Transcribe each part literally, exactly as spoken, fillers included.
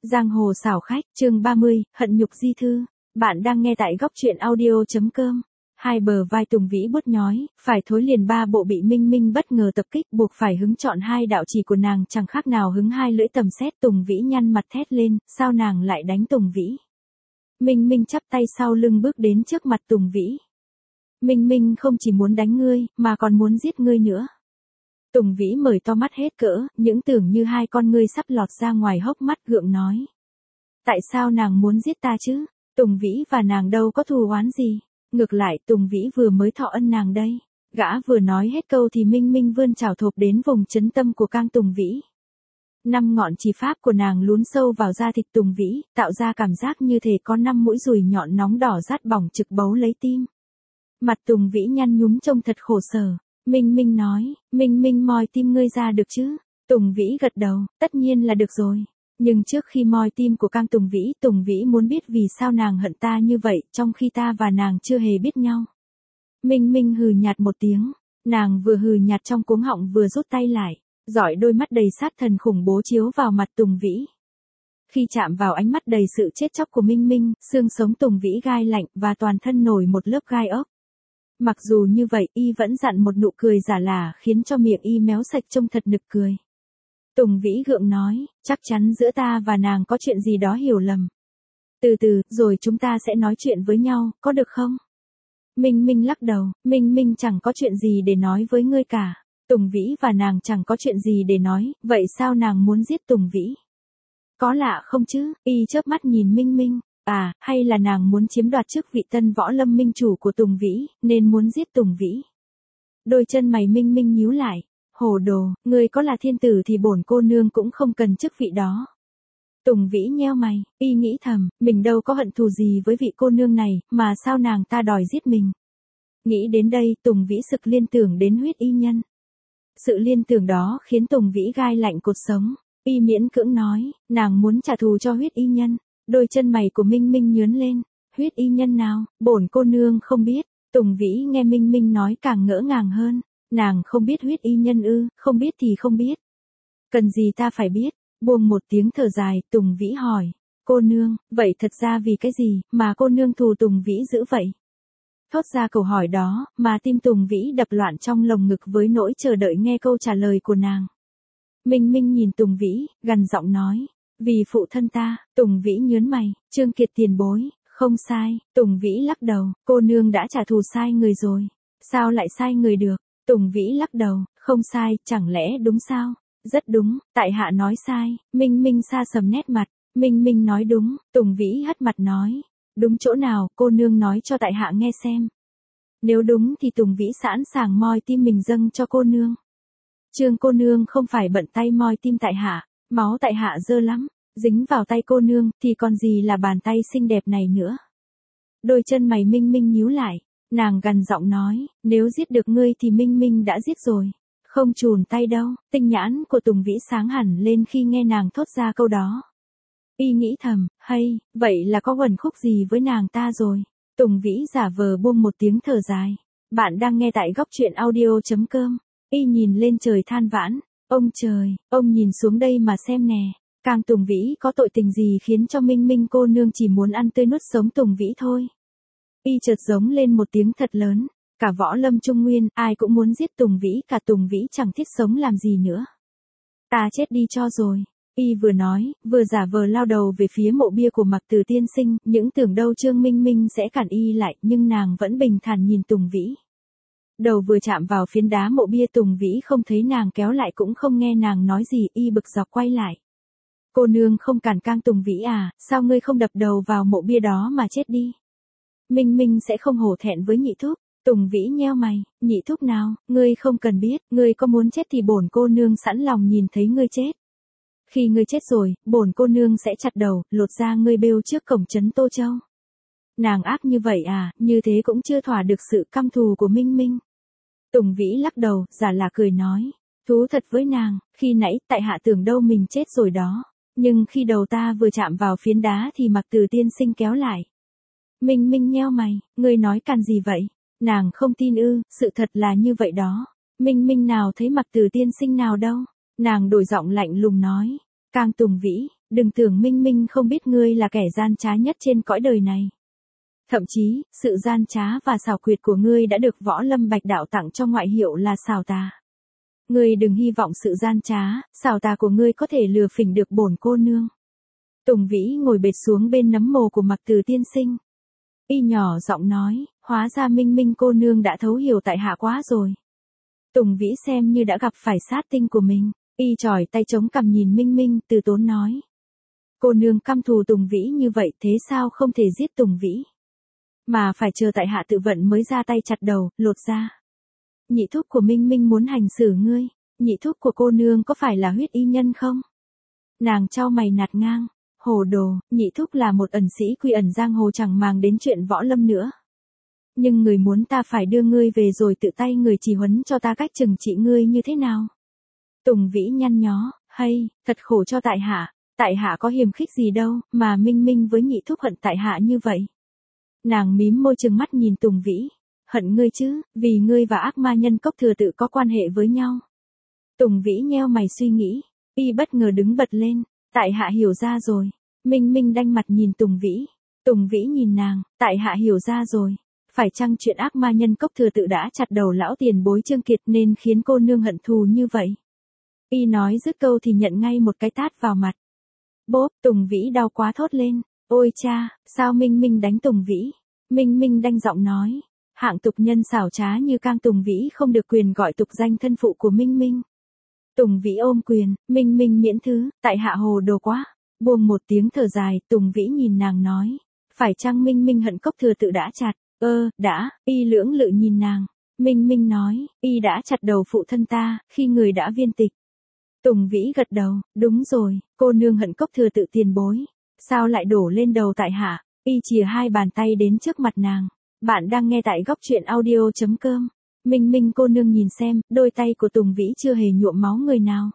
Giang hồ xảo khách, chương ba mươi, hận nhục di thư. Bạn đang nghe tại góc truyện audio.com. Hai bờ vai Tùng Vĩ bút nhói, phải thối liền ba bộ bị Minh Minh bất ngờ tập kích, buộc phải hứng chọn hai đạo chỉ của nàng chẳng khác nào hứng hai lưỡi tầm sét. Tùng Vĩ nhăn mặt thét lên, sao nàng lại đánh Tùng Vĩ? Minh Minh chắp tay sau lưng bước đến trước mặt Tùng Vĩ. Minh Minh không chỉ muốn đánh ngươi, mà còn muốn giết ngươi nữa. Tùng Vĩ mở to mắt hết cỡ, những tưởng như hai con ngươi sắp lọt ra ngoài hốc mắt, gượng nói. Tại sao nàng muốn giết ta chứ? Tùng Vĩ và nàng đâu có thù oán gì. Ngược lại Tùng Vĩ vừa mới thọ ân nàng đây. Gã vừa nói hết câu thì Minh Minh vươn chảo thộp đến vùng chấn tâm của Cang Tùng Vĩ. Năm ngọn chỉ pháp của nàng lún sâu vào da thịt Tùng Vĩ, tạo ra cảm giác như thể có năm mũi dùi nhọn nóng đỏ rát bỏng trực bấu lấy tim. Mặt Tùng Vĩ nhăn nhúm trông thật khổ sở. Minh Minh nói, Minh Minh moi tim ngươi ra được chứ? Tùng Vĩ gật đầu, tất nhiên là được rồi. Nhưng trước khi moi tim của Cang Tùng Vĩ, Tùng Vĩ muốn biết vì sao nàng hận ta như vậy, trong khi ta và nàng chưa hề biết nhau. Minh Minh hừ nhạt một tiếng, nàng vừa hừ nhạt trong cuống họng vừa rút tay lại, dõi đôi mắt đầy sát thần khủng bố chiếu vào mặt Tùng Vĩ. Khi chạm vào ánh mắt đầy sự chết chóc của Minh Minh, xương sống Tùng Vĩ gai lạnh và toàn thân nổi một lớp gai ốc. Mặc dù như vậy, y vẫn dặn một nụ cười giả lả khiến cho miệng y méo sạch trông thật nực cười. Tùng Vĩ gượng nói, chắc chắn giữa ta và nàng có chuyện gì đó hiểu lầm. Từ từ, rồi chúng ta sẽ nói chuyện với nhau, có được không? Minh Minh lắc đầu, Minh Minh chẳng có chuyện gì để nói với ngươi cả. Tùng Vĩ và nàng chẳng có chuyện gì để nói, vậy sao nàng muốn giết Tùng Vĩ? Có lạ không chứ? Y chớp mắt nhìn Minh Minh. À, hay là nàng muốn chiếm đoạt chức vị tân võ lâm minh chủ của Tùng Vĩ, nên muốn giết Tùng Vĩ. Đôi chân mày Minh Minh nhíu lại. Hồ đồ, ngươi có là thiên tử thì bổn cô nương cũng không cần chức vị đó. Tùng Vĩ nheo mày, y nghĩ thầm, mình đâu có hận thù gì với vị cô nương này, mà sao nàng ta đòi giết mình. Nghĩ đến đây, Tùng Vĩ sực liên tưởng đến Huyết Y Nhân. Sự liên tưởng đó khiến Tùng Vĩ gai lạnh cột sống. Y miễn cưỡng nói, nàng muốn trả thù cho Huyết Y Nhân. Đôi chân mày của Minh Minh nhướn lên. Huyết Y Nhân nào? Bổn cô nương không biết. Tùng Vĩ nghe Minh Minh nói càng ngỡ ngàng hơn. Nàng không biết Huyết Y Nhân ư? Không biết thì không biết. Cần gì ta phải biết? Buông một tiếng thở dài, Tùng Vĩ hỏi. Cô nương, vậy thật ra vì cái gì mà cô nương thù Tùng Vĩ dữ vậy? Thốt ra câu hỏi đó, mà tim Tùng Vĩ đập loạn trong lồng ngực với nỗi chờ đợi nghe câu trả lời của nàng. Minh Minh nhìn Tùng Vĩ, gằn giọng nói. Vì phụ thân ta. Tùng Vĩ nhớn mày, Trương Kiệt tiền bối, không sai. Tùng Vĩ lắc đầu, cô nương đã trả thù sai người rồi. Sao lại sai người được? Tùng Vĩ lắc đầu, không sai, chẳng lẽ đúng sao? Rất đúng, tại hạ nói sai. Minh Minh sa sầm nét mặt. Minh Minh nói đúng. Tùng Vĩ hất mặt nói. Đúng chỗ nào, cô nương nói cho tại hạ nghe xem. Nếu đúng thì Tùng Vĩ sẵn sàng moi tim mình dâng cho cô nương. Trương cô nương không phải bận tay moi tim tại hạ. Máu tại hạ dơ lắm, dính vào tay cô nương, thì còn gì là bàn tay xinh đẹp này nữa. Đôi chân mày Minh Minh nhíu lại, nàng gằn giọng nói, nếu giết được ngươi thì Minh Minh đã giết rồi, không chùn tay đâu. Tinh nhãn của Tùng Vĩ sáng hẳn lên khi nghe nàng thốt ra câu đó. Y nghĩ thầm, hay, vậy là có quẩn khúc gì với nàng ta rồi. Tùng Vĩ giả vờ buông một tiếng thở dài. Bạn đang nghe tại góc truyện audio.com. Y nhìn lên trời than vãn. Ông trời, ông nhìn xuống đây mà xem nè. Cang Tùng Vĩ có tội tình gì khiến cho Minh Minh cô nương chỉ muốn ăn tươi nuốt sống Tùng Vĩ thôi. Y chợt giống lên một tiếng thật lớn. Cả võ lâm Trung Nguyên, ai cũng muốn giết Tùng Vĩ, cả Tùng Vĩ chẳng thiết sống làm gì nữa. Ta chết đi cho rồi. Y vừa nói, vừa giả vờ lao đầu về phía mộ bia của Mặc Tử tiên sinh, những tưởng đâu Trương Minh Minh sẽ cản y lại, nhưng nàng vẫn bình thản nhìn Tùng Vĩ. Đầu vừa chạm vào phiến đá mộ bia, Tùng Vĩ không thấy nàng kéo lại cũng không nghe nàng nói gì, y bực dọc quay lại. Cô nương không cản Cang Tùng Vĩ à, sao ngươi không đập đầu vào mộ bia đó mà chết đi? Minh Minh sẽ không hổ thẹn với nhị thúc. Tùng Vĩ nheo mày, nhị thúc nào, ngươi không cần biết, ngươi có muốn chết thì bổn cô nương sẵn lòng nhìn thấy ngươi chết. Khi ngươi chết rồi, bổn cô nương sẽ chặt đầu, lột da ngươi bêu trước cổng trấn Tô Châu. Nàng ác như vậy à, như thế cũng chưa thỏa được sự căm thù của Minh Minh. Tùng Vĩ lắc đầu, giả là cười nói. Thú thật với nàng, khi nãy tại hạ tưởng đâu mình chết rồi đó. Nhưng khi đầu ta vừa chạm vào phiến đá thì Mặc Tử tiên sinh kéo lại. Minh Minh nheo mày, ngươi nói càn gì vậy? Nàng không tin ư? Sự thật là như vậy đó. Minh Minh nào thấy Mặc Tử tiên sinh nào đâu. Nàng đổi giọng lạnh lùng nói. Cang Tùng Vĩ, đừng tưởng Minh Minh không biết ngươi là kẻ gian trá nhất trên cõi đời này. Thậm chí, sự gian trá và xảo quyệt của ngươi đã được Võ Lâm Bạch Đạo tặng cho ngoại hiệu là xảo tà. Ngươi đừng hy vọng sự gian trá, xảo tà của ngươi có thể lừa phỉnh được bổn cô nương. Tùng Vĩ ngồi bệt xuống bên nấm mồ của Mặc Từ tiên sinh. Y nhỏ giọng nói, hóa ra Minh Minh cô nương đã thấu hiểu tại hạ quá rồi. Tùng Vĩ xem như đã gặp phải sát tinh của mình, y chỏi tay chống cằm nhìn Minh Minh, từ tốn nói. Cô nương căm thù Tùng Vĩ như vậy, thế sao không thể giết Tùng Vĩ? Mà phải chờ tại hạ tự vận mới ra tay chặt đầu, lột ra. Nhị thúc của Minh Minh muốn hành xử ngươi, nhị thúc của cô nương có phải là huyết y nhân không? Nàng chau mày nạt ngang, hồ đồ, nhị thúc là một ẩn sĩ quy ẩn giang hồ chẳng màng đến chuyện võ lâm nữa. Nhưng người muốn ta phải đưa ngươi về rồi tự tay người chỉ huấn cho ta cách trừng trị ngươi như thế nào? Tùng Vĩ nhăn nhó, hay, thật khổ cho tại hạ, tại hạ có hiềm khích gì đâu, mà Minh Minh với nhị thúc hận tại hạ như vậy. Nàng mím môi trừng mắt nhìn Tùng Vĩ, hận ngươi chứ, vì ngươi và ác ma nhân cốc thừa tự có quan hệ với nhau. Tùng Vĩ nheo mày suy nghĩ, y bất ngờ đứng bật lên, tại hạ hiểu ra rồi. Minh Minh đanh mặt nhìn Tùng Vĩ, Tùng Vĩ nhìn nàng, tại hạ hiểu ra rồi. Phải chăng chuyện ác ma nhân cốc thừa tự đã chặt đầu lão tiền bối Trương Kiệt nên khiến cô nương hận thù như vậy? Y nói dứt câu thì nhận ngay một cái tát vào mặt. Bốp, Tùng Vĩ đau quá thốt lên, ôi cha, sao Minh Minh đánh Tùng Vĩ? Minh Minh đanh giọng nói, hạng tục nhân xảo trá như Cang Tùng Vĩ không được quyền gọi tục danh thân phụ của Minh Minh. Tùng Vĩ ôm quyền, Minh Minh miễn thứ, tại hạ hồ đồ quá. Buông một tiếng thở dài, Tùng Vĩ nhìn nàng nói, phải chăng Minh Minh hận cốc thừa tự đã chặt? Ơ, đã, y lưỡng lự nhìn nàng. Minh Minh nói, y đã chặt đầu phụ thân ta, khi người đã viên tịch. Tùng Vĩ gật đầu, đúng rồi, cô nương hận cốc thừa tự tiền bối. Sao lại đổ lên đầu tại hạ? Y chìa hai bàn tay đến trước mặt nàng. Bạn đang nghe tại góc truyện audio.com. Minh Minh cô nương nhìn xem, đôi tay của Tùng Vĩ chưa hề nhuộm máu người nào.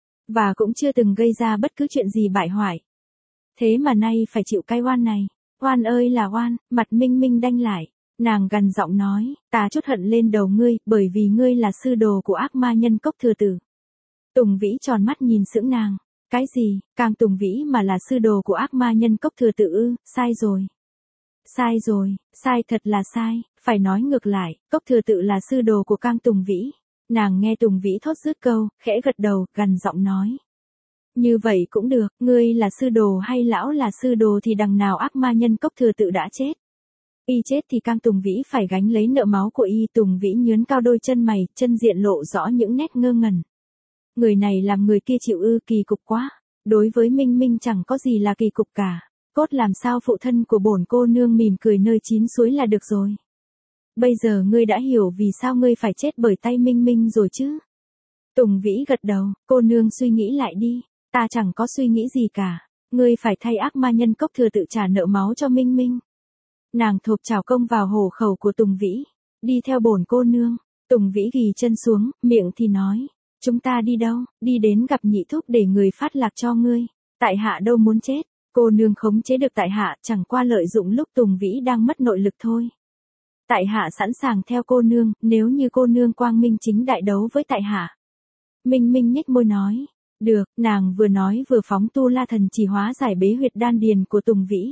Và cũng chưa từng gây ra bất cứ chuyện gì bại hoại. Thế mà nay phải chịu cái oan này. Oan ơi là oan, mặt Minh Minh đanh lại. Nàng gằn giọng nói, ta trút hận lên đầu ngươi, bởi vì ngươi là sư đồ của ác ma nhân cốc thừa tử. Tùng Vĩ tròn mắt nhìn sững nàng. Cái gì, Cang Tùng Vĩ mà là sư đồ của ác ma nhân cốc thừa tử ư, sai rồi. Sai rồi, sai thật là sai, phải nói ngược lại, cốc thừa tự là sư đồ của Cang Tùng Vĩ. Nàng nghe Tùng Vĩ thốt dứt câu, khẽ gật đầu, gằn giọng nói. Như vậy cũng được, ngươi là sư đồ hay lão là sư đồ thì đằng nào ác ma nhân cốc thừa tự đã chết. Y chết thì Cang Tùng Vĩ phải gánh lấy nợ máu của y. Tùng Vĩ nhướn cao đôi chân mày, chân diện lộ rõ những nét ngơ ngẩn. Người này làm người kia chịu ư, kỳ cục quá. Đối với Minh Minh chẳng có gì là kỳ cục cả. Cốt làm sao phụ thân của bổn cô nương mỉm cười nơi chín suối là được rồi. Bây giờ ngươi đã hiểu vì sao ngươi phải chết bởi tay Minh Minh rồi chứ? Tùng Vĩ gật đầu, cô nương suy nghĩ lại đi. Ta chẳng có suy nghĩ gì cả. Ngươi phải thay ác ma nhân cốc thừa tự trả nợ máu cho Minh Minh. Nàng thộp chào công vào hổ khẩu của Tùng Vĩ. Đi theo bổn cô nương. Tùng Vĩ ghì chân xuống, miệng thì nói. Chúng ta đi đâu? Đi đến gặp nhị thúc để người phát lạc cho ngươi. Tại hạ đâu muốn chết. Cô nương khống chế được tại hạ, chẳng qua lợi dụng lúc Tùng Vĩ đang mất nội lực thôi. Tại hạ sẵn sàng theo cô nương, nếu như cô nương quang minh chính đại đấu với tại hạ. Minh Minh nhếch môi nói. Được, nàng vừa nói vừa phóng tu la thần chỉ hóa giải bế huyệt đan điền của Tùng Vĩ.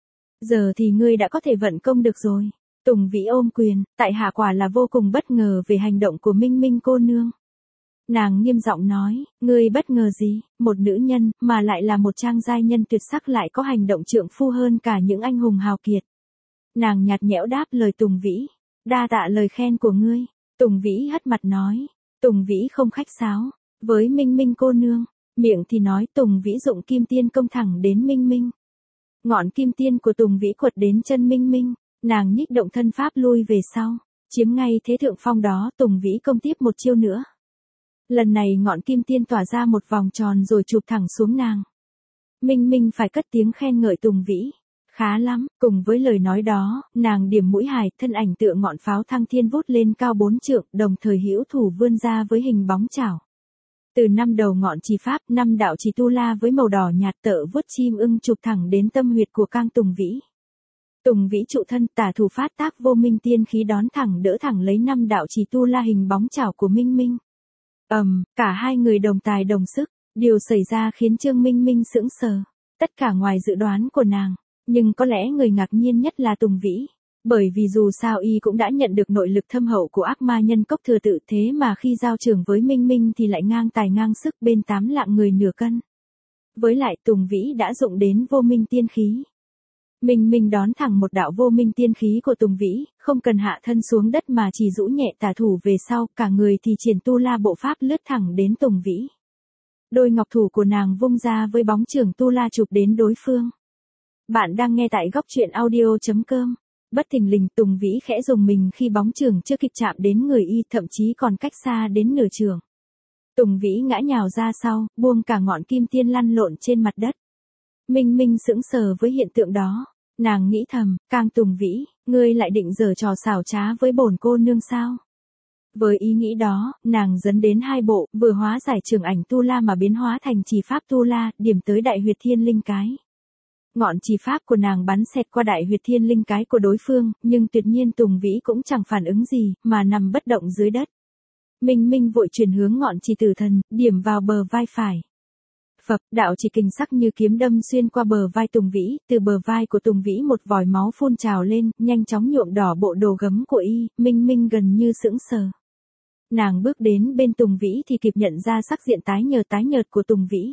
Giờ thì ngươi đã có thể vận công được rồi. Tùng Vĩ ôm quyền, tại hạ quả là vô cùng bất ngờ về hành động của Minh Minh cô nương. Nàng nghiêm giọng nói, ngươi bất ngờ gì, một nữ nhân, mà lại là một trang giai nhân tuyệt sắc lại có hành động trượng phu hơn cả những anh hùng hào kiệt. Nàng nhạt nhẽo đáp lời Tùng Vĩ, đa tạ lời khen của ngươi. Tùng Vĩ hất mặt nói, Tùng Vĩ không khách sáo, với Minh Minh cô nương, miệng thì nói Tùng Vĩ dụng kim tiên công thẳng đến Minh Minh. Ngọn kim tiên của Tùng Vĩ quật đến chân Minh Minh, nàng nhích động thân pháp lui về sau, chiếm ngay thế thượng phong đó. Tùng Vĩ công tiếp một chiêu nữa. Lần này ngọn kim tiên tỏa ra một vòng tròn rồi chụp thẳng xuống nàng. Minh Minh phải cất tiếng khen ngợi Tùng Vĩ. Khá lắm, cùng với lời nói đó, nàng điểm mũi hài, thân ảnh tựa ngọn pháo thăng thiên vút lên cao bốn trượng, đồng thời hữu thủ vươn ra với hình bóng chảo. Từ năm đầu ngọn chỉ pháp, năm đạo chỉ tu la với màu đỏ nhạt tợ vuốt chim ưng chụp thẳng đến tâm huyệt của Cang Tùng Vĩ. Tùng Vĩ trụ thân tả thủ phát tác vô minh tiên khí đón thẳng đỡ thẳng lấy năm đạo chỉ tu la hình bóng chảo của Minh Minh. Ầm, um, cả hai người đồng tài đồng sức, Điều xảy ra khiến Trương Minh Minh sững sờ, tất cả ngoài dự đoán của nàng, nhưng có lẽ người ngạc nhiên nhất là Tùng Vĩ. Bởi vì dù sao y cũng đã nhận được nội lực thâm hậu của ác ma nhân cốc thừa tự, thế mà khi giao trường với Minh Minh thì lại ngang tài ngang sức bên tám lạng người nửa cân. Với lại Tùng Vĩ đã dụng đến vô minh tiên khí. Minh Minh đón thẳng một đạo vô minh tiên khí của Tùng Vĩ, không cần hạ thân xuống đất mà chỉ rũ nhẹ tả thủ về sau, cả người thì triển tu la bộ pháp lướt thẳng đến Tùng Vĩ. Đôi ngọc thủ của nàng vung ra với bóng chưởng tu la chụp đến đối phương. Bạn đang nghe tại góc truyện audio.com. Bất thình lình Tùng Vĩ khẽ dùng mình khi bóng chưởng chưa kịp chạm đến người y, thậm chí còn cách xa đến nửa chưởng. Tùng Vĩ ngã nhào ra sau, buông cả ngọn kim tiên lăn lộn trên mặt đất. Minh Minh sững sờ với hiện tượng đó, nàng nghĩ thầm, Cang Tùng Vĩ, ngươi lại định giở trò xảo trá với bổn cô nương sao? Với ý nghĩ đó, nàng dấn đến hai bộ, vừa hóa giải trường ảnh tu la mà biến hóa thành chỉ pháp tu la, điểm tới đại huyệt thiên linh cái. Ngọn chỉ pháp của nàng bắn xẹt qua đại huyệt thiên linh cái của đối phương, nhưng tuyệt nhiên Tùng Vĩ cũng chẳng phản ứng gì, mà nằm bất động dưới đất. Minh Minh vội chuyển hướng ngọn chỉ tử thần, điểm vào bờ vai phải. Phập, đạo chỉ kình sắc như kiếm đâm xuyên qua bờ vai Tùng Vĩ, từ bờ vai của Tùng Vĩ một vòi máu phun trào lên, nhanh chóng nhuộm đỏ bộ đồ gấm của y. Minh Minh gần như sững sờ. Nàng bước đến bên Tùng Vĩ thì kịp nhận ra sắc diện tái nhợt tái nhợt của Tùng Vĩ.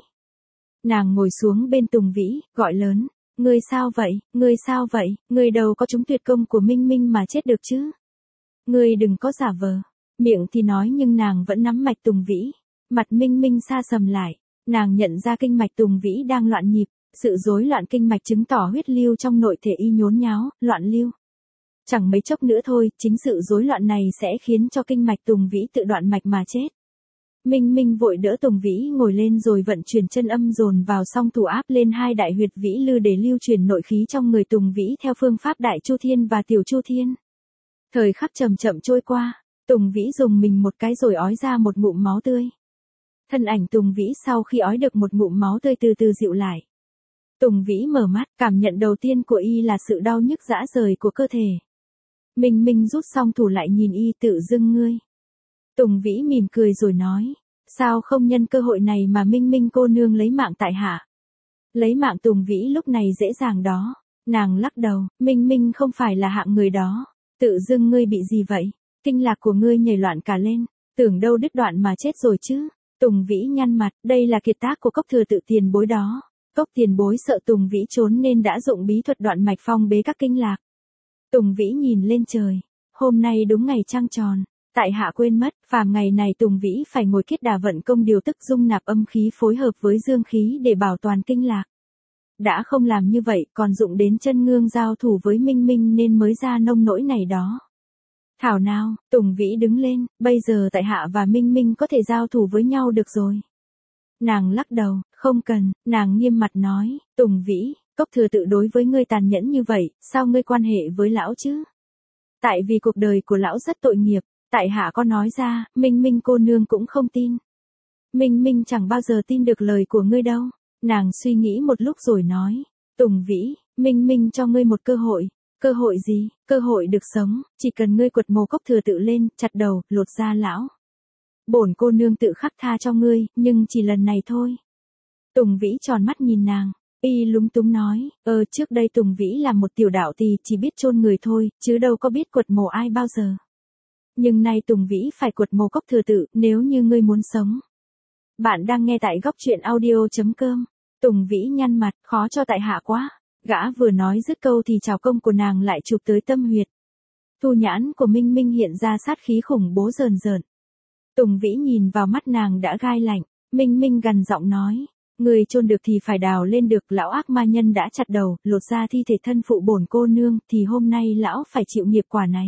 Nàng ngồi xuống bên Tùng Vĩ, gọi lớn, ngươi sao vậy, ngươi sao vậy, ngươi đâu có trúng tuyệt công của Minh Minh mà chết được chứ. Ngươi đừng có giả vờ. Miệng thì nói nhưng nàng vẫn nắm mạch Tùng Vĩ. Mặt Minh Minh sa sầm lại, nàng nhận ra kinh mạch Tùng Vĩ đang loạn nhịp, sự rối loạn kinh mạch chứng tỏ huyết lưu trong nội thể y nhốn nháo, loạn lưu. Chẳng mấy chốc nữa thôi, chính sự rối loạn này sẽ khiến cho kinh mạch Tùng Vĩ tự đoạn mạch mà chết. Minh Minh vội đỡ Tùng Vĩ ngồi lên rồi vận chuyển chân âm dồn vào song thủ áp lên hai đại huyệt vĩ lư để lưu truyền nội khí trong người Tùng Vĩ theo phương pháp Đại Chu Thiên và Tiểu Chu Thiên. Thời khắc chậm chậm trôi qua, Tùng Vĩ dùng mình một cái rồi ói ra một ngụm máu tươi. Thân ảnh Tùng Vĩ sau khi ói được một ngụm máu tươi từ từ dịu lại. Tùng Vĩ mở mắt, cảm nhận đầu tiên của y là sự đau nhức rã rời của cơ thể. Minh Minh rút song thủ lại nhìn y, tự dưng ngươi. Tùng Vĩ mỉm cười rồi nói, sao không nhân cơ hội này mà Minh Minh cô nương lấy mạng tại hạ. Lấy mạng Tùng Vĩ lúc này dễ dàng đó. Nàng lắc đầu, Minh Minh không phải là hạng người đó. Tự dưng ngươi bị gì vậy? Kinh lạc của ngươi nhảy loạn cả lên, tưởng đâu đứt đoạn mà chết rồi chứ. Tùng Vĩ nhăn mặt, đây là kiệt tác của Cốc thừa tự tiền bối đó. Cốc tiền bối sợ Tùng Vĩ trốn nên đã dụng bí thuật đoạn mạch phong bế các kinh lạc. Tùng Vĩ nhìn lên trời, hôm nay đúng ngày trăng tròn. Tại hạ quên mất, phàm ngày này Tùng Vĩ phải ngồi kiết đà vận công điều tức dung nạp âm khí phối hợp với dương khí để bảo toàn kinh lạc. Đã không làm như vậy còn dụng đến chân ngương giao thủ với Minh Minh nên mới ra nông nỗi này đó. Thảo nào, Tùng Vĩ đứng lên, bây giờ tại hạ và Minh Minh có thể giao thủ với nhau được rồi. Nàng lắc đầu, không cần, nàng nghiêm mặt nói, Tùng Vĩ, Cốc thừa tự đối với ngươi tàn nhẫn như vậy, sao ngươi quan hệ với lão chứ? Tại vì cuộc đời của lão rất tội nghiệp, tại hạ có nói ra, Minh Minh cô nương cũng không tin. Minh Minh chẳng bao giờ tin được lời của ngươi đâu. Nàng suy nghĩ một lúc rồi nói, Tùng Vĩ, Minh Minh cho ngươi một cơ hội. Cơ hội gì? Cơ hội được sống, chỉ cần ngươi quật mồ Cốc thừa tự lên, chặt đầu, lột da lão. Bổn cô nương tự khắc tha cho ngươi, nhưng chỉ lần này thôi. Tùng Vĩ tròn mắt nhìn nàng, y lúng túng nói, ờ trước đây Tùng Vĩ là một tiểu đạo tỳ chỉ biết chôn người thôi, chứ đâu có biết quật mồ ai bao giờ. Nhưng nay Tùng Vĩ phải quật mồ Cốc thừa tự, nếu như ngươi muốn sống. Bạn đang nghe tại góc truyện audio.com. Tùng Vĩ nhăn mặt, khó cho tại hạ quá. Gã vừa nói dứt câu thì trào công của nàng lại chụp tới tâm huyệt. Thu nhãn của Minh Minh hiện ra sát khí khủng bố rờn rợn. Tùng Vĩ nhìn vào mắt nàng đã gai lạnh. Minh Minh gằn giọng nói, người chôn được thì phải đào lên được. Lão ác ma nhân đã chặt đầu, lột ra thi thể thân phụ bổn cô nương, thì hôm nay lão phải chịu nghiệp quả này.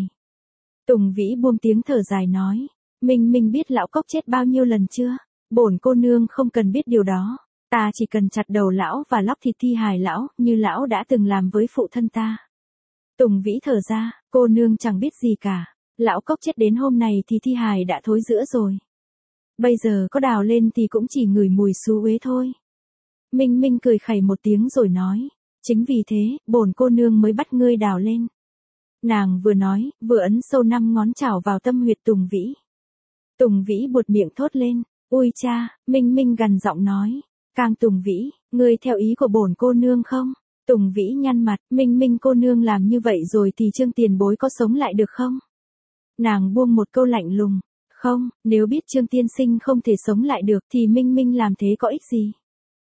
Tùng Vĩ buông tiếng thở dài nói, Minh Minh biết lão Cốc chết bao nhiêu lần chưa? Bổn cô nương không cần biết điều đó. Ta chỉ cần chặt đầu lão và lóc thịt thi hài lão, như lão đã từng làm với phụ thân ta. Tùng Vĩ thở ra, cô nương chẳng biết gì cả. Lão Cốc chết đến hôm này thì thi hài đã thối rữa rồi. Bây giờ có đào lên thì cũng chỉ ngửi mùi xú uế thôi. Minh Minh cười khẩy một tiếng rồi nói, chính vì thế, bổn cô nương mới bắt ngươi đào lên. Nàng vừa nói, vừa ấn sâu năm ngón trảo vào tâm huyệt Tùng Vĩ. Tùng Vĩ buột miệng thốt lên, Ui cha, Minh Minh gằn giọng nói. Càng Tùng Vĩ, ngươi theo ý của bổn cô nương không? Tùng Vĩ nhăn mặt, Minh Minh cô nương làm như vậy rồi thì Trương tiền bối có sống lại được không? Nàng buông một câu lạnh lùng. Không, nếu biết Trương tiên sinh không thể sống lại được thì Minh Minh làm thế có ích gì?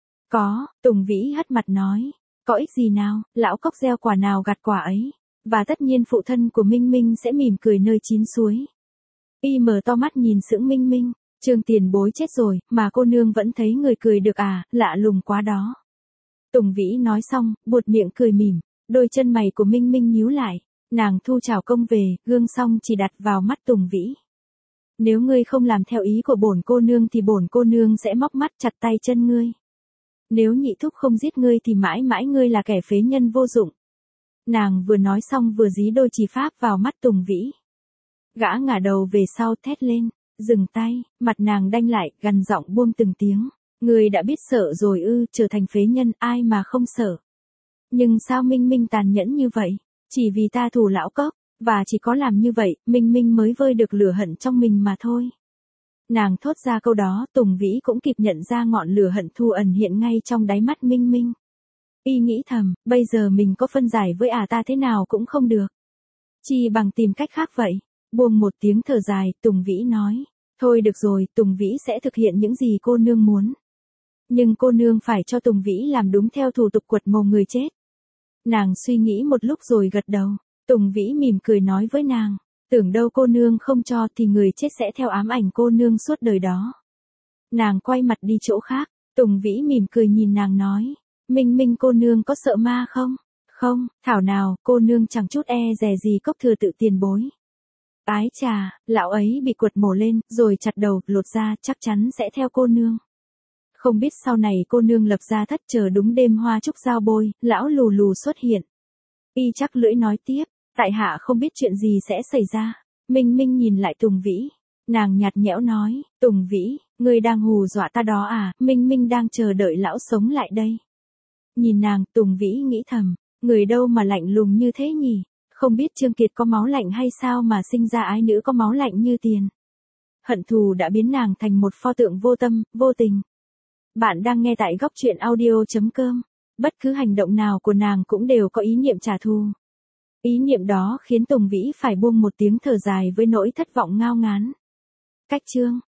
Có, Tùng Vĩ hất mặt nói. Có ích gì nào, lão cóc gieo quả nào gặt quả ấy. Và tất nhiên phụ thân của Minh Minh sẽ mỉm cười nơi chín suối. Y mở to mắt nhìn sững Minh Minh. Trương tiền bối chết rồi, mà cô nương vẫn thấy người cười được à, lạ lùng quá đó. Tùng Vĩ nói xong, buột miệng cười mỉm, đôi chân mày của Minh Minh nhíu lại, nàng thu chào công về, gương xong chỉ đặt vào mắt Tùng Vĩ. Nếu ngươi không làm theo ý của bổn cô nương thì bổn cô nương sẽ móc mắt chặt tay chân ngươi. Nếu nhị thúc không giết ngươi thì mãi mãi ngươi là kẻ phế nhân vô dụng. Nàng vừa nói xong vừa dí đôi chỉ pháp vào mắt Tùng Vĩ. Gã ngả đầu về sau thét lên. Dừng tay, mặt nàng đanh lại, gằn giọng buông từng tiếng. Người đã biết sợ rồi ư, trở thành phế nhân, ai mà không sợ. Nhưng sao Minh Minh tàn nhẫn như vậy? Chỉ vì ta thù lão cốc, và chỉ có làm như vậy, Minh Minh mới vơi được lửa hận trong mình mà thôi. Nàng thốt ra câu đó, Tùng Vĩ cũng kịp nhận ra ngọn lửa hận thù ẩn hiện ngay trong đáy mắt Minh Minh. Y nghĩ thầm, bây giờ mình có phân giải với ả ta thế nào cũng không được. Chỉ bằng tìm cách khác vậy. Buông một tiếng thở dài, Tùng Vĩ nói. Thôi được rồi, Tùng Vĩ sẽ thực hiện những gì cô nương muốn. Nhưng cô nương phải cho Tùng Vĩ làm đúng theo thủ tục quật mồ người chết. Nàng suy nghĩ một lúc rồi gật đầu. Tùng Vĩ mỉm cười nói với nàng. Tưởng đâu cô nương không cho thì người chết sẽ theo ám ảnh cô nương suốt đời đó. Nàng quay mặt đi chỗ khác. Tùng Vĩ mỉm cười nhìn nàng nói. Minh Minh cô nương có sợ ma không? Không, thảo nào, cô nương chẳng chút e dè gì cốc thừa tự tiền bối. Ái chà, lão ấy bị quật mổ lên, rồi chặt đầu, lột da, chắc chắn sẽ theo cô nương. Không biết sau này cô nương lập ra thất chờ đúng đêm hoa trúc giao bôi, lão lù lù xuất hiện. Y chắc lưỡi nói tiếp, tại hạ không biết chuyện gì sẽ xảy ra. Minh Minh nhìn lại Tùng Vĩ. Nàng nhạt nhẽo nói, Tùng Vĩ, ngươi đang hù dọa ta đó à, Minh Minh đang chờ đợi lão sống lại đây. Nhìn nàng, Tùng Vĩ nghĩ thầm, người đâu mà lạnh lùng như thế nhỉ? Không biết Trương Kiệt có máu lạnh hay sao mà sinh ra ái nữ có máu lạnh như tiền. Hận thù đã biến nàng thành một pho tượng vô tâm, vô tình. Bạn đang nghe tại góc truyện audio chấm com. Bất cứ hành động nào của nàng cũng đều có ý niệm trả thù. Ý niệm đó khiến Tùng Vĩ phải buông một tiếng thở dài với nỗi thất vọng ngao ngán. Cách chương